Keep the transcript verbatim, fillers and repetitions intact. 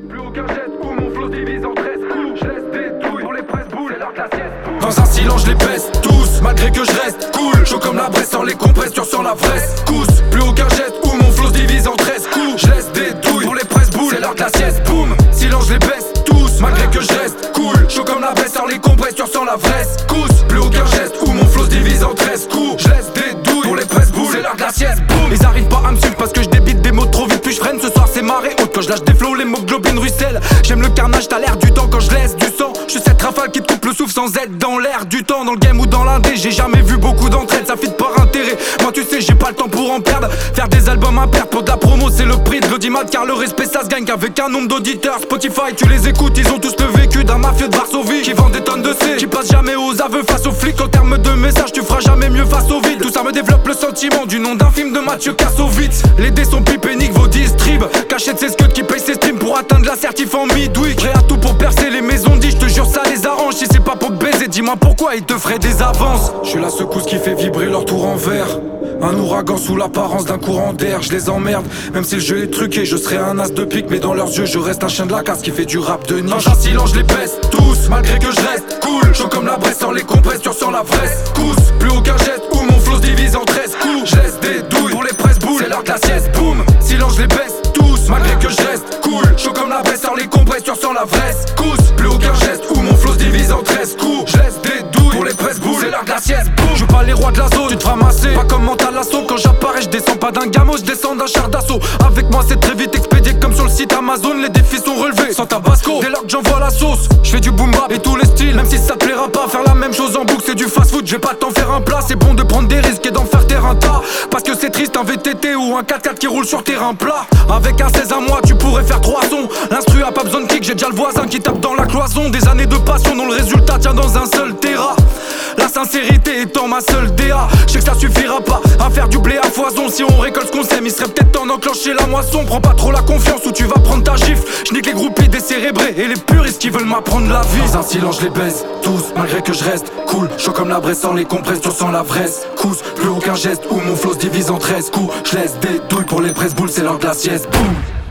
Plus aucun geste où mon flow se divise en treize coups. Je laisse des douilles pour les presse-boules, c'est l'heure de la sieste. Dans un silence je les baisse tous, malgré que je reste cool. Chaud comme la Bresse, sans les compresses, tu ressens la vraie cousse. Plus aucun geste où mon flow se divise en treize coups. Je laisse des douilles pour les presse-boules, c'est l'heure de la sieste. Boum, silence je les baisse tous, malgré que je reste cool. Chaud comme la Bresse, sans les compresses, tu ressens la vraie cousse. Plus aucun geste où mon flow se divise en treize coups. Je laisse des douilles pour les presse-boules, c'est l'heure de la sieste. Boum, ils arrivent pas à me suivre parce que je débite des mots trop vite. Puis je freine, ce soir c'est marée haute. Quand je lâche des flows, les moglobines ruissellent. J'aime le carnage, t'as l'air du temps quand je laisse du sang. Je suis cette rafale qui te coupe le souffle sans être dans l'air du temps. Dans le game ou dans l'indé, j'ai jamais vu beaucoup d'entraide. Ça fit par intérêt, moi tu sais j'ai pas le temps pour en perdre. Faire des albums à perdre pour de la promo c'est le prix de l'audimat. Car le respect ça se gagne qu'avec un nombre d'auditeurs. Spotify tu les écoutes, ils ont tous le vécu d'un mafieux de Varsovie qui vend des tonnes de C, qui passe jamais aux aveux face aux flics. En termes de messages tu feras jamais mieux face au vide. Tout ça me développe le sentiment du nom d'un film de Mathieu Kassovitz. Les dés sont pipés, nique vos distribs. Cachette c'est scuds qui paye ses streams pour atteindre la certif en midweek. Prêt à tout pour percer les maisons dit, je te jure ça les arrange. Si c'est pas pour te baiser, dis-moi pourquoi ils te feraient des avances. Je suis la secousse qui fait vibrer leur tour en verre. Un ouragan sous l'apparence d'un courant d'air. Je les emmerde, même si le jeu est truqué. Je serai un as de pique, mais dans leurs yeux je reste un chien de la casse qui fait du rap de niche. Dans un silence je les baisse tous, malgré que je reste cool. Chaud comme la Bresse, sans les compresses, tu ressens la vraie cousse. Plus aucun geste où mon flow se divise en treize coups. Je laisse des douilles pour les presse-boules, c'est l'heure de la sieste. Boum, silence je les baisse tous, malgré que je reste cool. Chaud comme la Bresse, sans les compresses, tu ressens la vraie cousse. Plus aucun geste où mon flow se divise en treize coups. Je laisse des douilles pour les presse-boules, c'est l'heure de la sieste. Boum, je joue pas les rois de la zone, tu te feras masser. Pas comme mental assaut, quand j'apparais je descends pas d'un gamo, je descends d'un char d'assaut. Avec moi c'est très vite expédié comme sur le site Amazon. Les défis sont relevés sans tabasco. Dès lors que j'envoie la sauce, je fais du boom bap et tous les styles. Même si ça te plaira pas, faire la même chose en boucle c'est du fast food. Je vais pas t'en faire un plat, c'est bon de prendre des risques et d'en faire terrain tas. Parce que c'est triste un V T T ou un quatre quatre qui roule sur terrain plat. Avec un seize à moi tu pourrais faire trois sons. L'instru a pas besoin de kick, j'ai déjà le voisin qui tape dans la cloison. Des années de passion dont le résultat tient dans un seul terrain. La sincérité étant ma seule D A. Je sais que ça suffira pas à faire du blé à foison. Si on récolte ce qu'on sème, il serait peut-être temps d'enclencher la moisson. Prends pas trop la confiance ou tu vas prendre ta gifle. Je nique les groupies décérébrés et les puristes qui veulent m'apprendre la vie. Dans un silence je les baisse tous, malgré que je reste cool. Chaud comme la Bresse, sans les compresses, tu ressens la vraie cousse. Plus aucun geste où mon flow se divise en treize coups. Je laisse des douilles pour les presse-boules, c'est l'heure de la sieste. Boum.